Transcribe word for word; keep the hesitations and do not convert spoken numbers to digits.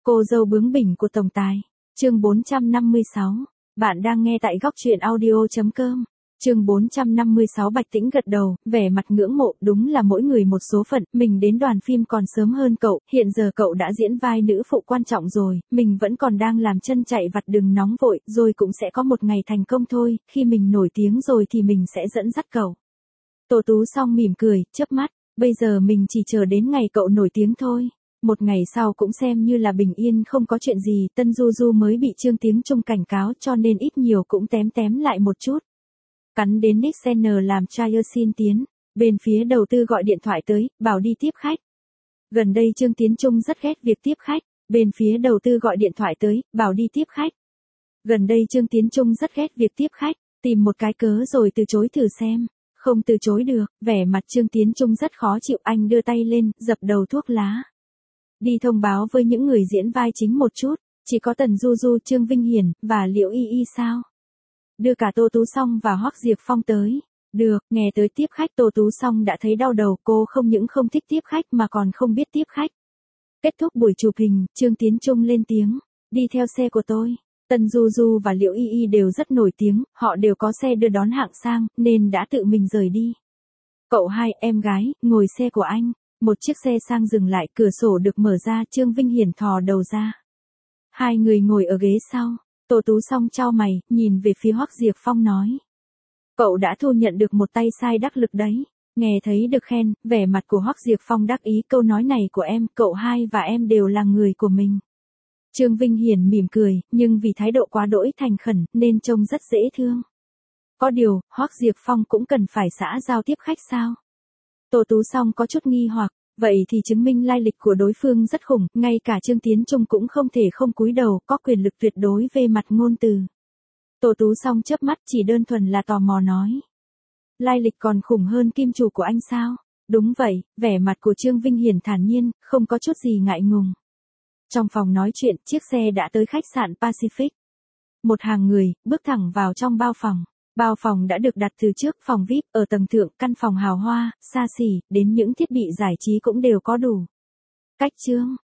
Cô dâu bướng bỉnh của tổng tài. Chương bốn trăm năm mươi sáu. Bạn đang nghe tại góc truyện audio chấm com. Chương bốn trăm năm mươi sáu. Bạch Tĩnh gật đầu, vẻ mặt ngưỡng mộ, đúng là mỗi người một số phận, mình đến đoàn phim còn sớm hơn cậu, hiện giờ cậu đã diễn vai nữ phụ quan trọng rồi, mình vẫn còn đang làm chân chạy vặt, đừng nóng vội, rồi cũng sẽ có một ngày thành công thôi, khi mình nổi tiếng rồi thì mình sẽ dẫn dắt cậu. Tô Tú Song mỉm cười, chớp mắt, bây giờ mình chỉ chờ đến ngày cậu nổi tiếng thôi. Một ngày sau cũng xem như là bình yên, không có chuyện gì, Tân Du Du mới bị Trương Tiếng Trung cảnh cáo cho nên ít nhiều cũng tém tém lại một chút. Cắn đến Nixener làm trial xin tiến, bên phía đầu tư gọi điện thoại tới, bảo đi tiếp khách. Gần đây Trương Tiến Trung rất ghét việc tiếp khách, bên phía đầu tư gọi điện thoại tới, bảo đi tiếp khách. Gần đây Trương Tiến Trung rất ghét việc tiếp khách, tìm một cái cớ rồi từ chối thử xem. Không từ chối được, vẻ mặt Trương Tiến Trung rất khó chịu, anh đưa tay lên, dập đầu thuốc lá. Đi thông báo với những người diễn vai chính một chút, chỉ có Tần Du Du, Trương Vinh Hiển, và Liễu Y Y sao? Đưa cả Tô Tú Song và Hoắc Diệp Phong tới. Được, nghe tới tiếp khách Tô Tú Song đã thấy đau đầu, cô không những không thích tiếp khách mà còn không biết tiếp khách. Kết thúc buổi chụp hình, Trương Tiến Trung lên tiếng, đi theo xe của tôi. Tần Du Du và Liễu Y Y đều rất nổi tiếng, họ đều có xe đưa đón hạng sang, nên đã tự mình rời đi. Cậu hai, em gái, ngồi xe của anh. Một chiếc xe sang dừng lại, cửa sổ được mở ra, Trương Vinh Hiển thò đầu ra. Hai người ngồi ở ghế sau, Tô Tú Song chau mày, nhìn về phía Hoắc Diệp Phong nói. Cậu đã thu nhận được một tay sai đắc lực đấy. Nghe thấy được khen, vẻ mặt của Hoắc Diệp Phong đắc ý, câu nói này của em, cậu hai và em đều là người của mình. Trương Vinh Hiển mỉm cười, nhưng vì thái độ quá đỗi thành khẩn, nên trông rất dễ thương. Có điều, Hoắc Diệp Phong cũng cần phải xã giao tiếp khách sao? Tô Tú Song có chút nghi hoặc, vậy thì chứng minh lai lịch của đối phương rất khủng, ngay cả Trương Tiến Trung cũng không thể không cúi đầu, có quyền lực tuyệt đối về mặt ngôn từ. Tô Tú Song chớp mắt, chỉ đơn thuần là tò mò nói. Lai lịch còn khủng hơn kim chủ của anh sao? Đúng vậy, vẻ mặt của Trương Vinh Hiển thản nhiên, không có chút gì ngại ngùng. Trong phòng nói chuyện, chiếc xe đã tới khách sạn Pacific. Một hàng người, bước thẳng vào trong bao phòng. Bao phòng đã được đặt từ trước, phòng vi ai pi, ở tầng thượng, căn phòng hào hoa, xa xỉ, đến những thiết bị giải trí cũng đều có đủ. Cách chương,